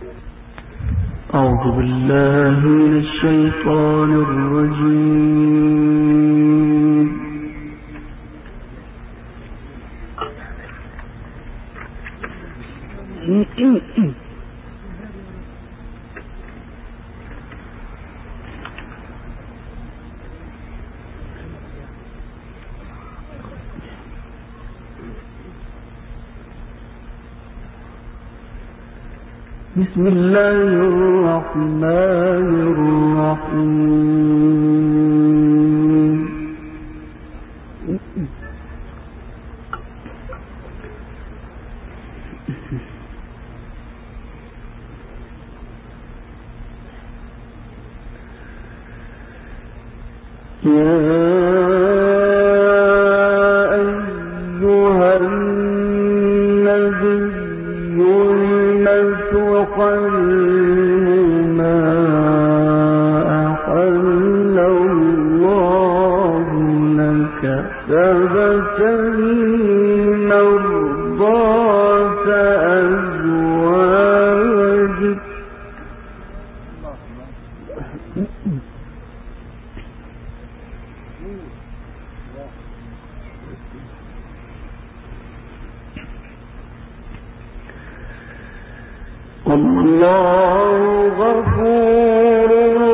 أعوذ بالله من الشيطان الرجيم. بسم الله الرحمن الرحيم. الله غفور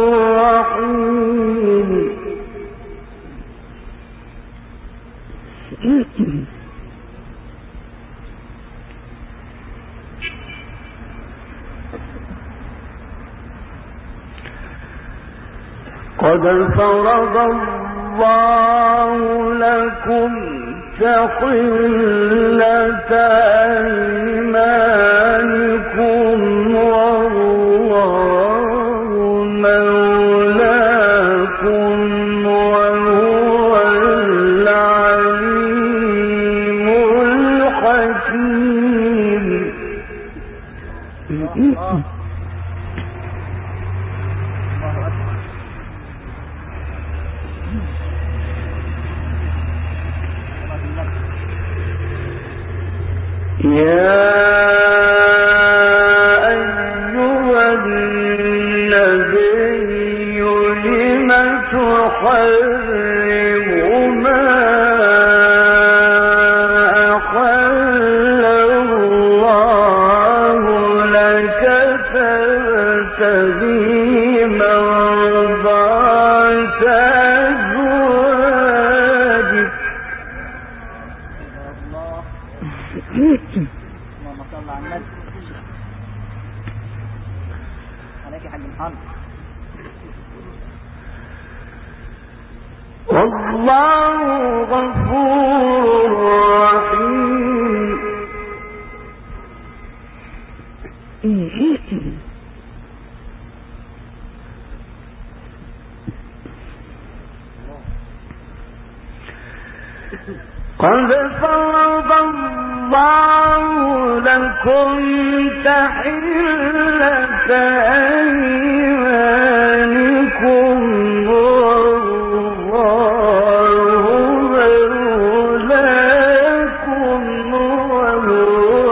رحيم. قد فرض الله لكم تحلة أيمانكم والله مولاكم وهو العليم الحكيم. يا أيها النبي لم تحرم ما أحل الله لك تبتغي مرضات أزواجك. اللهم صل على النبي. عليك يا حاج محمد. والله غفور رحيم. قد فرض الله لكم تحلة أيمانكم والله مولاكم وهو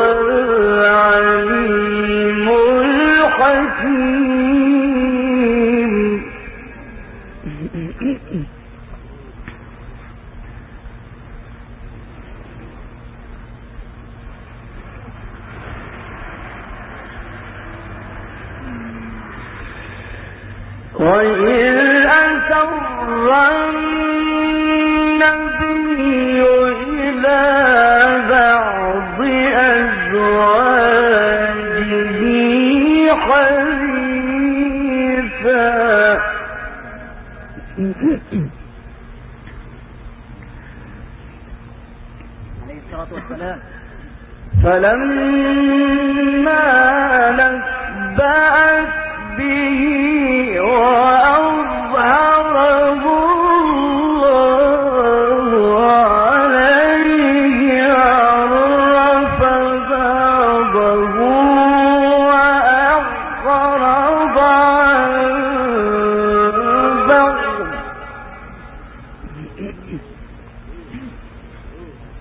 العليم الحكيم. وإذ أسر النبي إلى بعض أزواجه حديثا عليه الصلاة والسلام. فلما نبأت به وأظهره الله عليه عرف بعضه وأعرض عن بعض.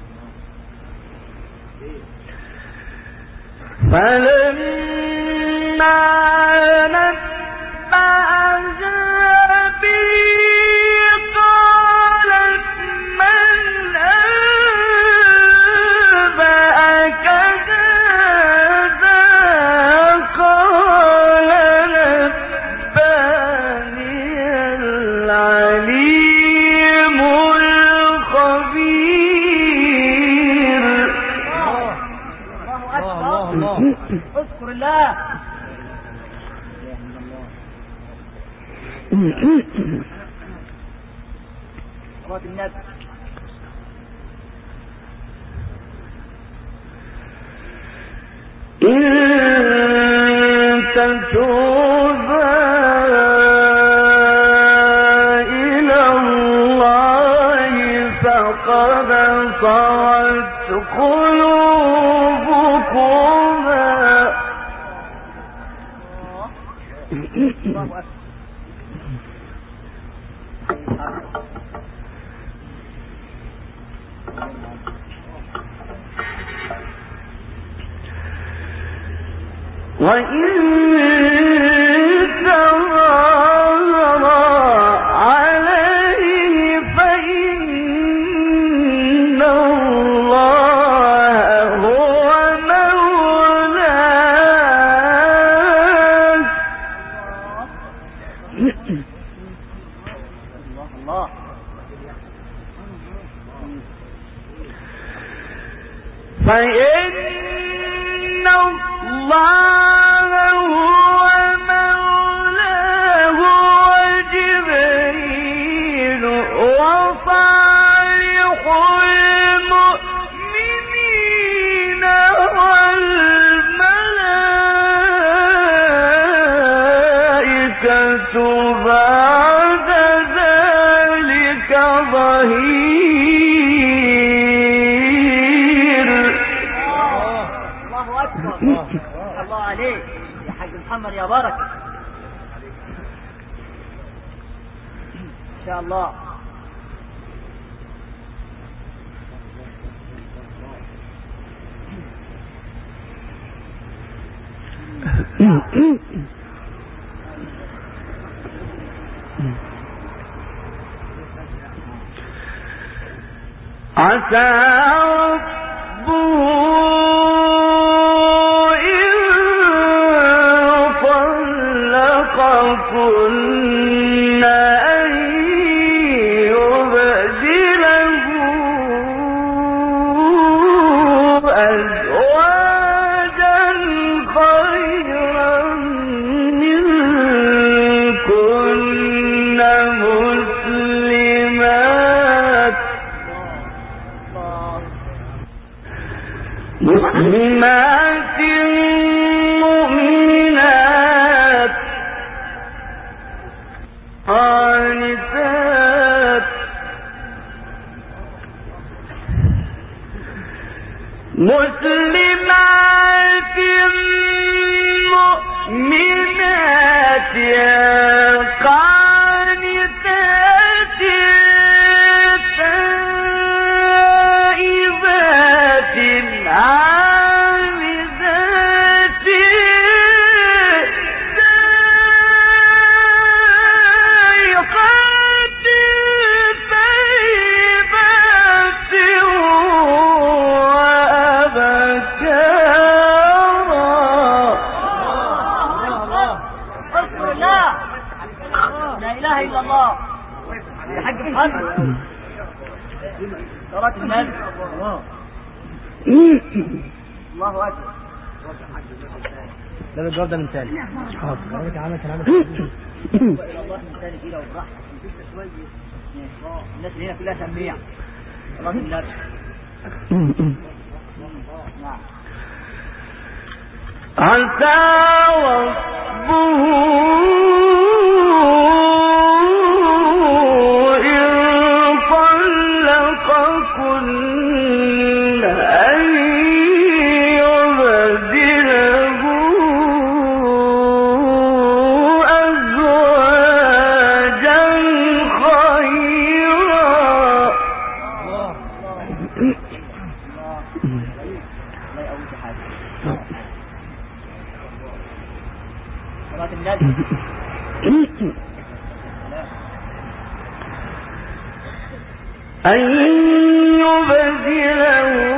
فلما اذكر الله. صلاة النبي. إن تتوبا إلى الله فقد صغت قلوبكما. الله وإن تظاهر عليه فإن الله هو مولاه. الله. فإن الله هو مولاه وجبريل وصالح المؤمنين والملائكة بعد ذلك ظهير. الله أكبر. الله عليك يا حاج محمد يا بركة. إن شاء الله. عسى ربه إن طلقكن أن يبدله أزواجا خيرا منكن مسلمات مؤمنات قانتات مسلمات مؤمنات قانتات تائبات عابدات سائقات طيبات اذكر الله. لا اله الا الله. يا حاج محمد صلاة النبي. الله اكبر. ده الجواب ده من ثاني. حاضر. الى الله من ثاني كده وبراحتك. الناس اللي هنا كلها سميع. صلاة النبي. نعم. عسى ربه إن طلقكن أن يبدله أزواجا خيرا. لا يقوي حاجة. صلاة النبي. أن يبدله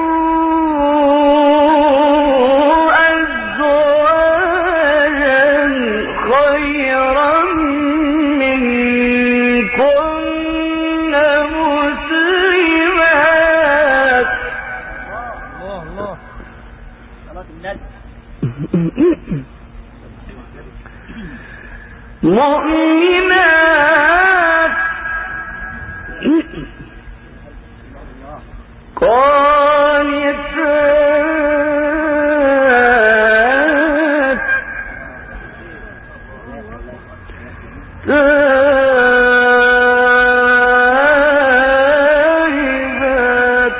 مؤمنات قانتات تائبات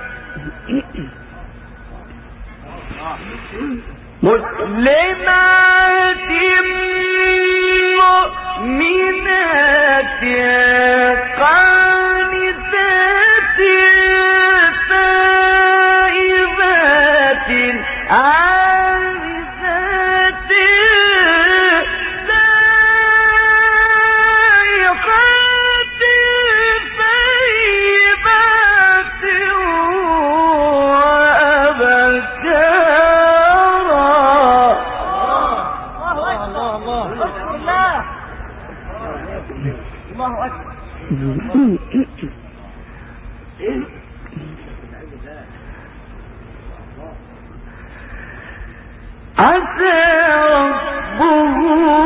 مسلمات مؤمنات قانتات تائبات عابدات سائحات طيبات الله أكبر. عسى ربه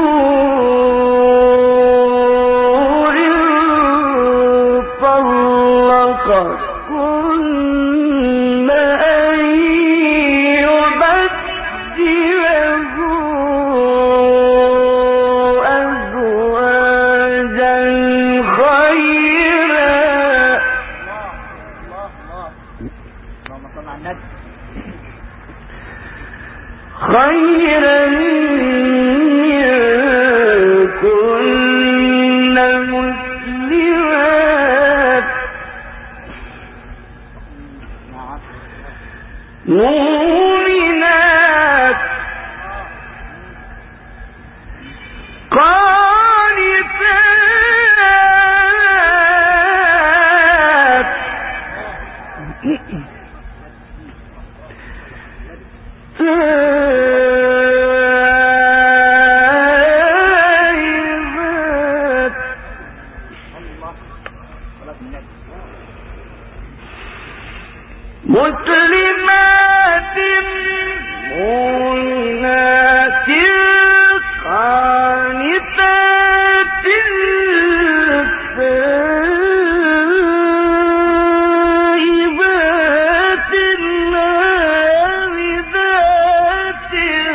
إن طلقكن أن يبدله أزواجا خيرا. اللهم صل على النبي. خيرا منكن مسلمات مؤمنات قانتات مسلمات مؤمنات قانتات تائبات عابدات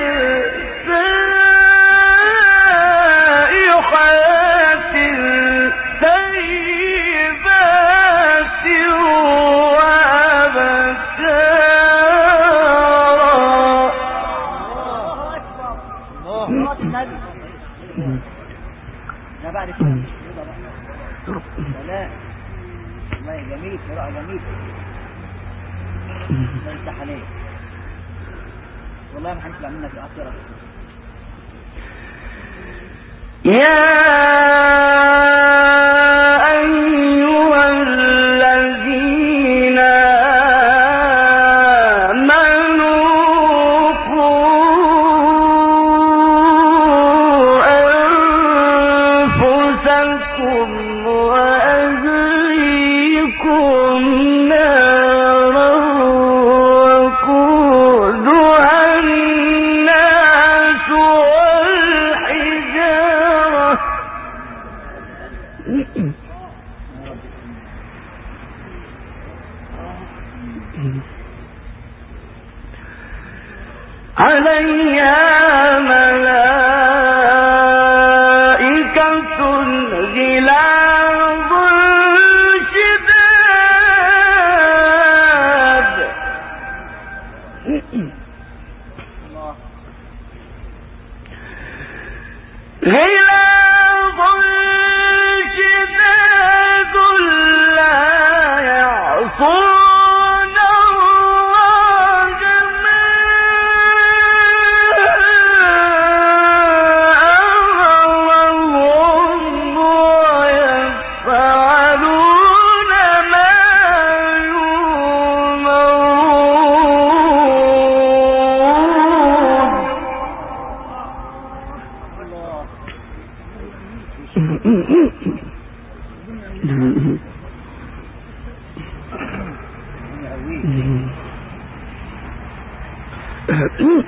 سائحات طيبات لا بعد كده لا والله جميل قراءة جميل. الله يفتح عليك والله ما هنسمع منك الأخيرة. يا أيها الذين آمنوا قوا أنفسكم وأهليكم نارا وقودها الناس والحجارة عليها ملائكة غلاظ شداد غلاظ شداد لا يعصون الله ما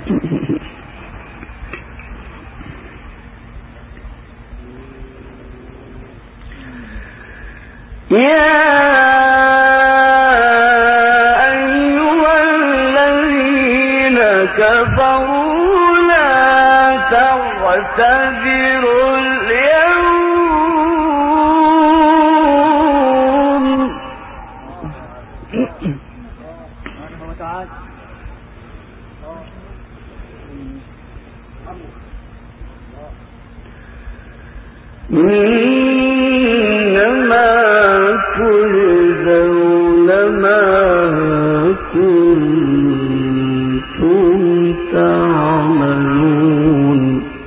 كفروا لا تعتذروا اليوم. إنما تجزون ما كنتم تعملون.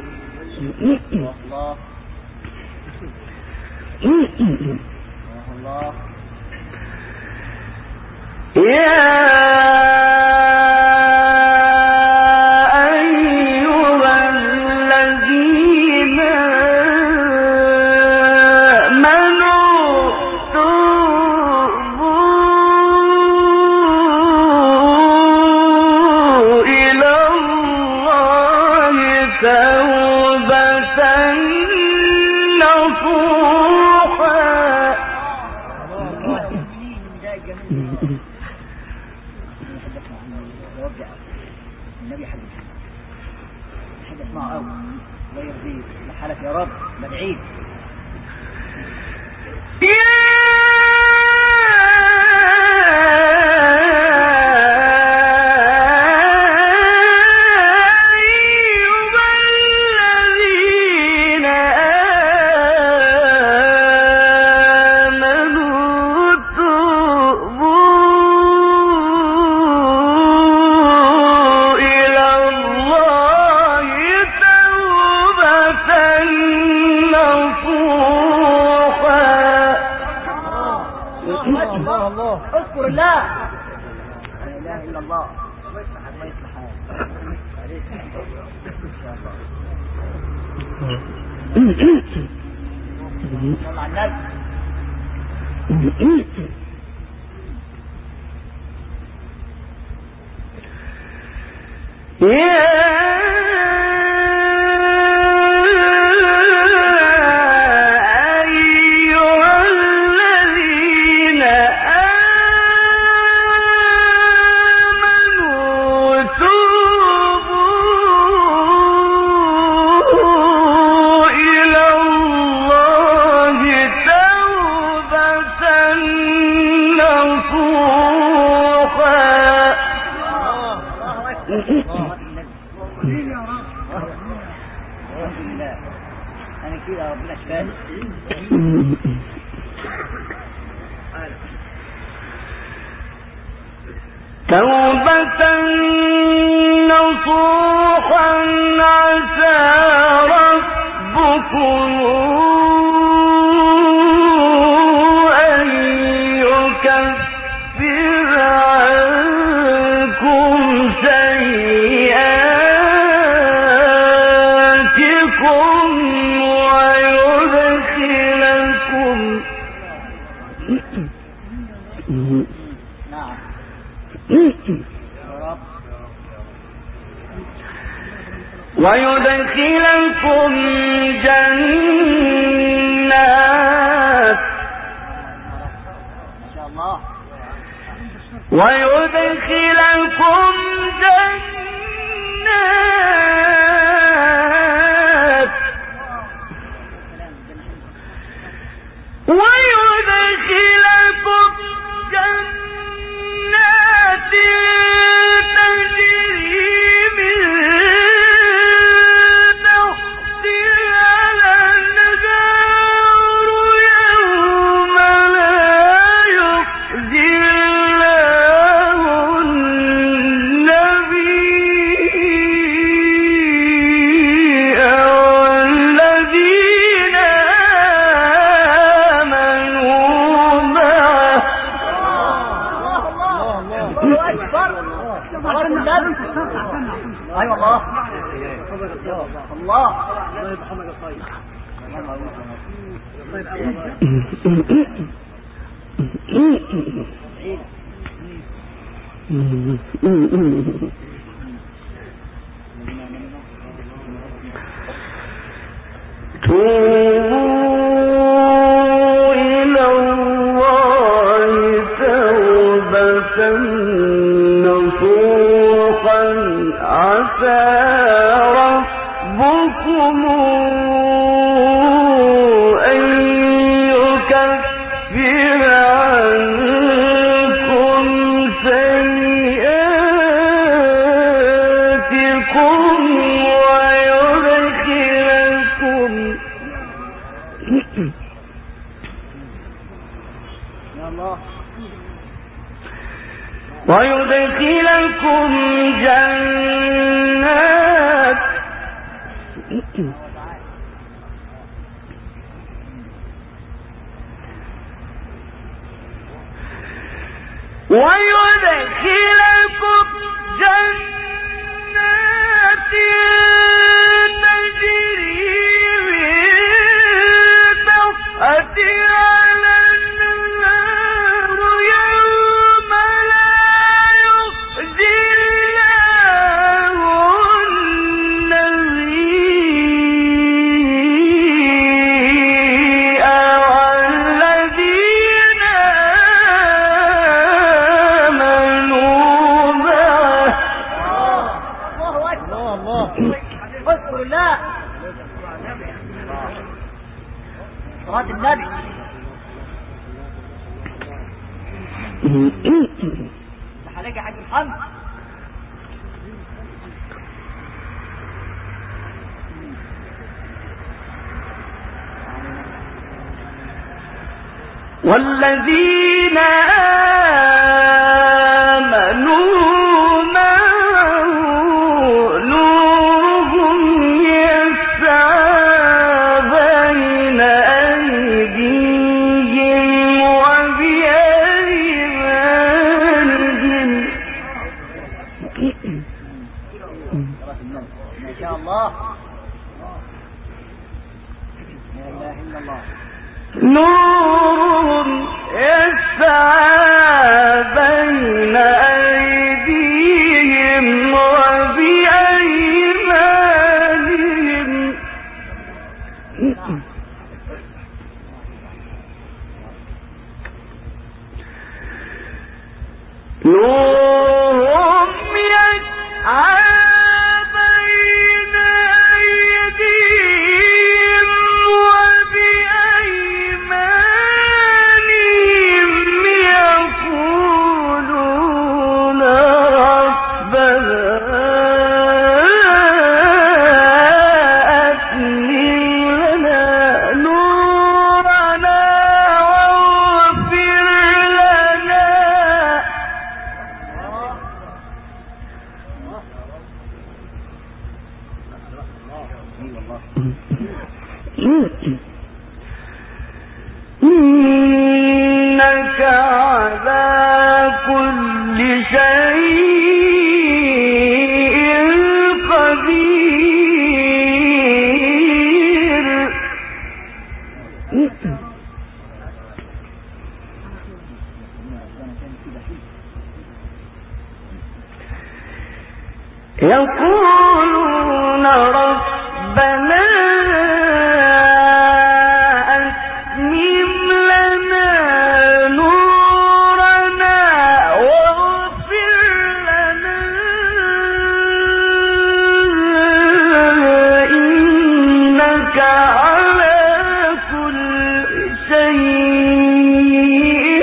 النبي حاجة اسمعه قوي الله يرضيك لحالك يا رب بدعيك. اذكر الله لا اله الا الله. الله يصلح عليك ان شاء الله. صلى على النبي. توبة نصوحا عسى ربكم أن يكفر عنكم سيئاتكم ويدخلكم جنات ايوه الله الله الله يرحمك يا طيب. ربكم أن يكفر عنكم سيئاتكم ويدخلكم جنات تجري من تحتها الأنهار يوم لا يخزي الله النبي والذين آمنوا معه. الله أكبر. اذكر الله صلاة النبي. عليك يا حاج محمد. والذين آمنوا معه نورهم يسعى بين أيديهم وبأيمانهم. ما شاء الله. لا إله إلا الله. نورهم يسعى بين أيديهم وبأيمانهم. نورهم يسعى بين أيديهم وبأيمانهم يقولون ربنا أتمم لنا نورنا واغفر لنا. إنك على كل شيء قدير. يقولون ربنا أتمم لنا نورنا واغفر لنا إنك على كل شيء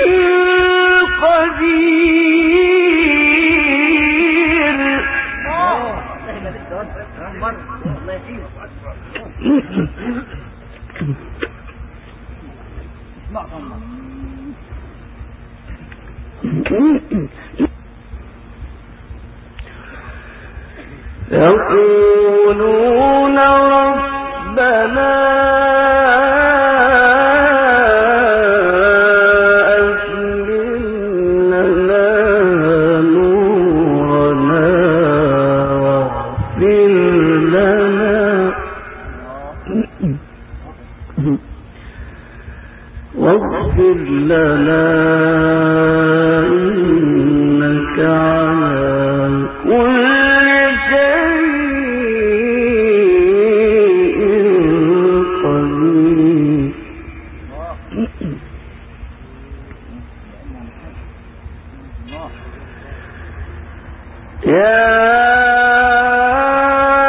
قدير. الله يسير. اسمع الله. يقولون ربنا أتمم لنا نورنا واغفر لنا إنك على كل شيء قدير. يا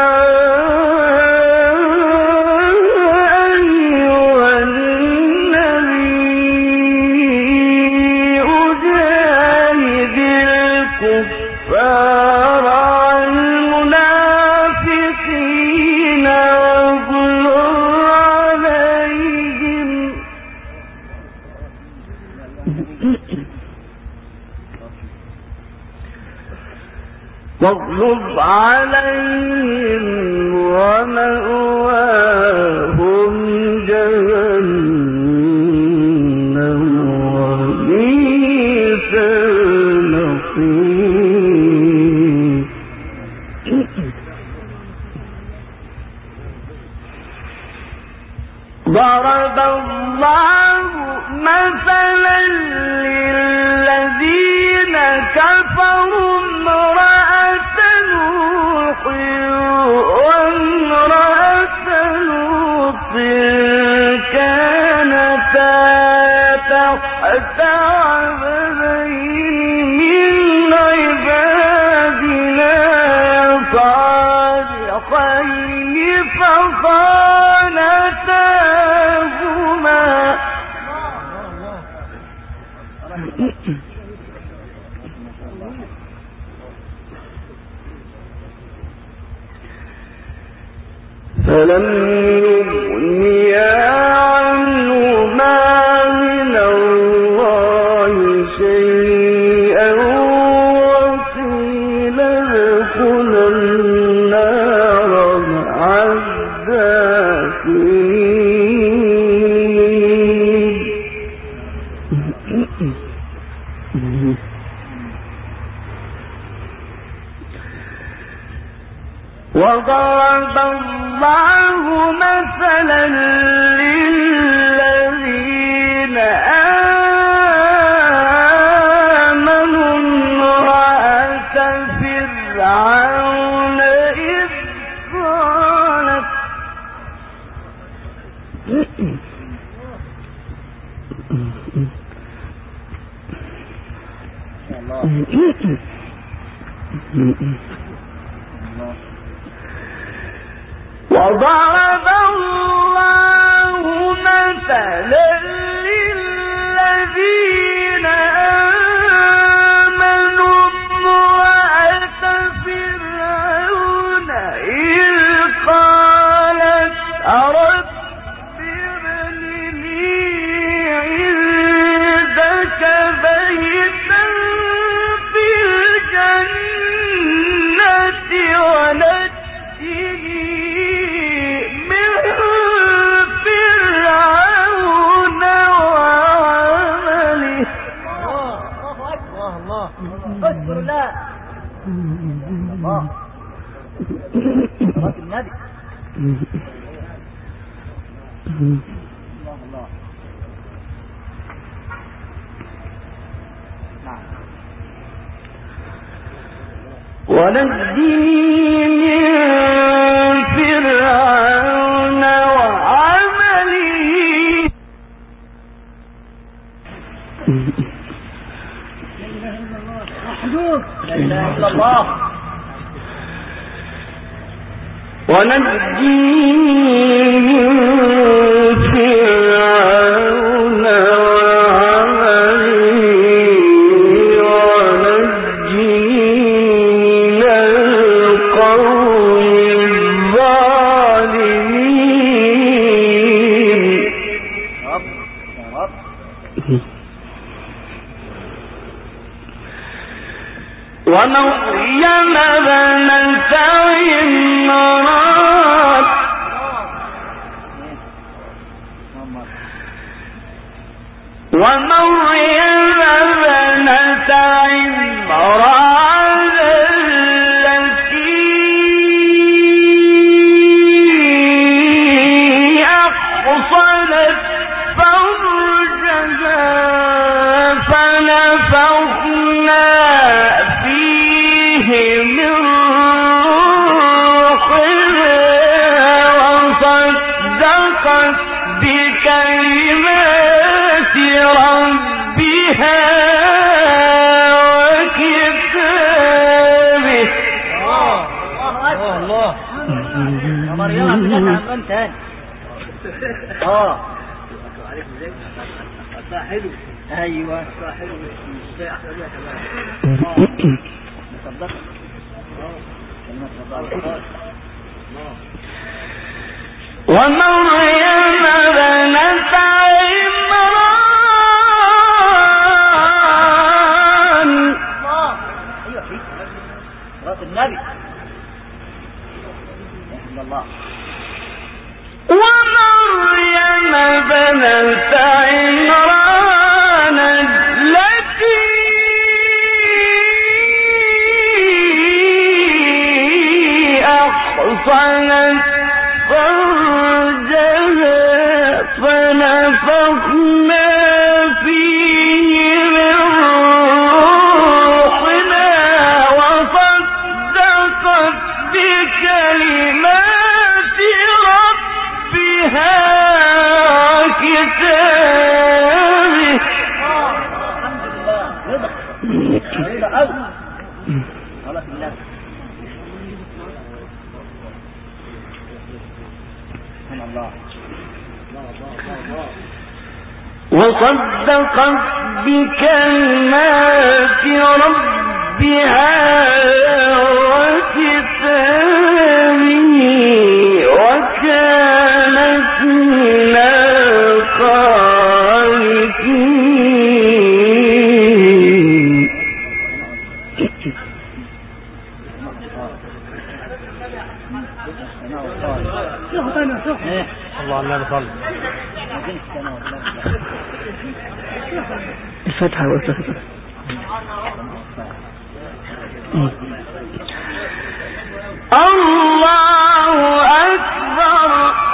واغلب عليهم ومأواهم جهنم وبئس المصير. ضرب الله مثلا للذين كفروا امرأة نوح وامرأة لوط كانتا تحت عبدين من عبادنا صالحين فخانتاهما فلم يغنيا عنهما من الله شيئا وقيل ادخلا النار مع الداخلين. وضرب الله مثلا للذين آمنوا امرأة فرعون إذ قالت وضرب الله مثلا للذين آمنوا امرأة فرعون إذ قالت رب ابن لي عندك بيتا في الجنة ونجني اذكر الله الله صلاة النبي الله نعم. ونجني من فرعون وعمله لا إله إلا الله ونجني من فرعون وعمله ونجني من القوم الظالمين. ومريم ابنة عمران ومريم ابنة عمران التي أحصنت فرجها فنفخنا فيه من روحنا وصدقت بكلمات ربها وكتابه. الله مريم ابنة عمران تاني. حلو ايوه حلو ومريم ابنة عمران ومريم بنت عمران التي أحصنت فرجها فنفخنا فيه من روحنا وصدقت بكلمات ربها كتابه. وصدقت بكلمات ربها وكتابه وكانت من القانتين. الله لا نصلي الفتحة والفتحة. الله أكبر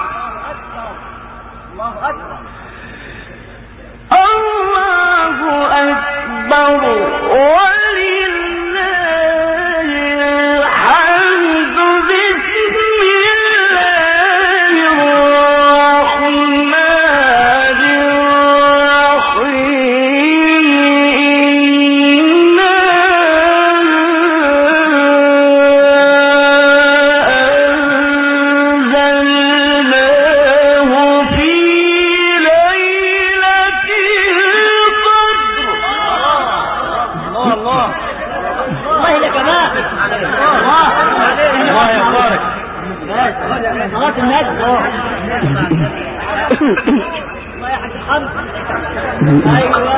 الله أكبر ولله الحمد. بسم الله الرحمن الرحيم. أنزلناه في ليلة القدر. الله لك كمان. الله يبارك. صلاة النبي. الله يا حاج الحمد. ايوه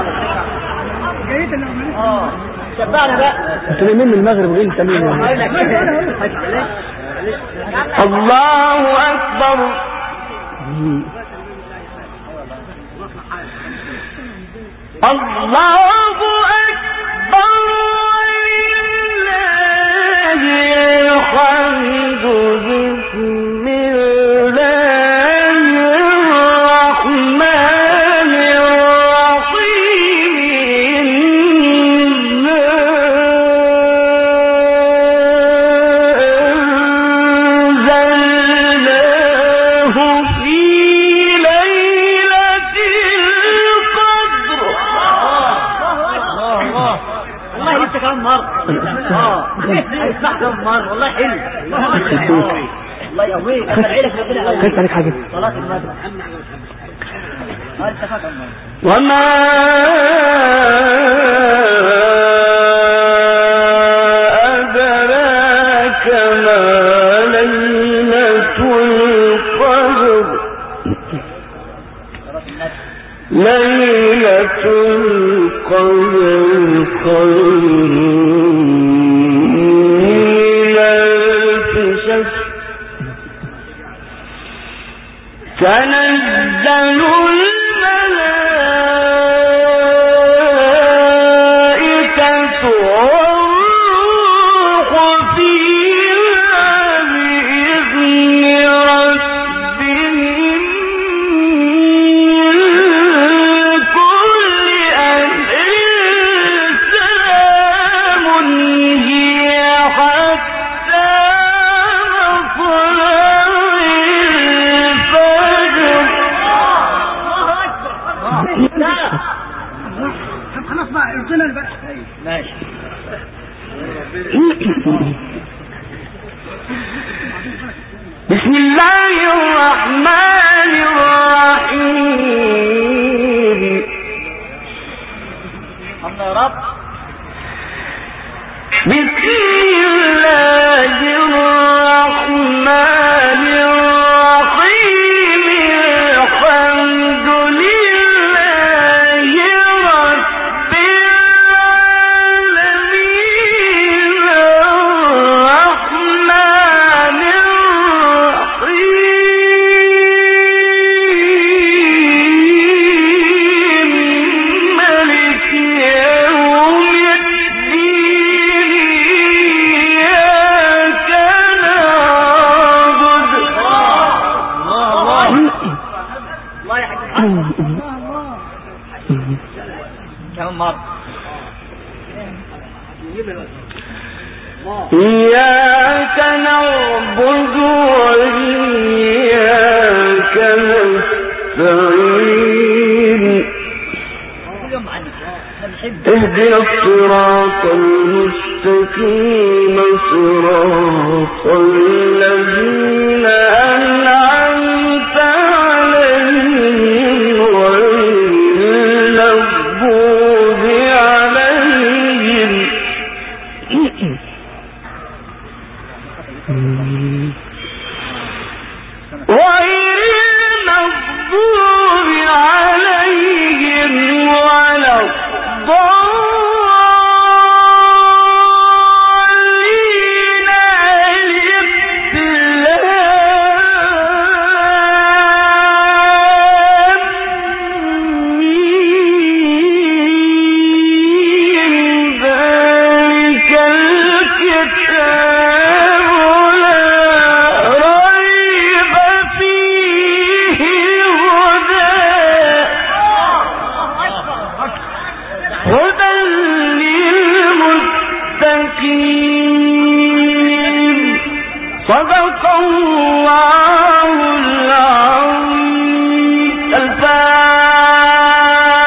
شبعنا بقى. انتوا من المغرب غير تمام. الله أكبر الله أكبر ولله الحمد. بسم الله الرحمن الرحيم. أنزلناه في ليلة القدر. والله لسه كمان مرة. هيسمع كمان مرة. والله حلو. الله يقويك. أما العيلة ربنا خلت يقويك. عليك حاجة. صلاة النبي. وما أدراك ما ليلة القدر. ليلة القدر خير من ألف شهر. تنزل الملائكة والروح فيها بإذن ربهم من كل أمر. سلام هي حتى مطلع الفجر. خلاص بقى ارجنا البقى. ماشي. بسم الله الرحمن الرحيم. الله يا رب. بسم الله الرحمن الرحيم. الحمد لله رب العالمين. الرحمن الرحيم. كم مرة؟ إياك نعبد وإياك نستعين اهدنا الصراط المستقيم صراط الذين أنعمت عليهم غير المغضوب عليهم وإياك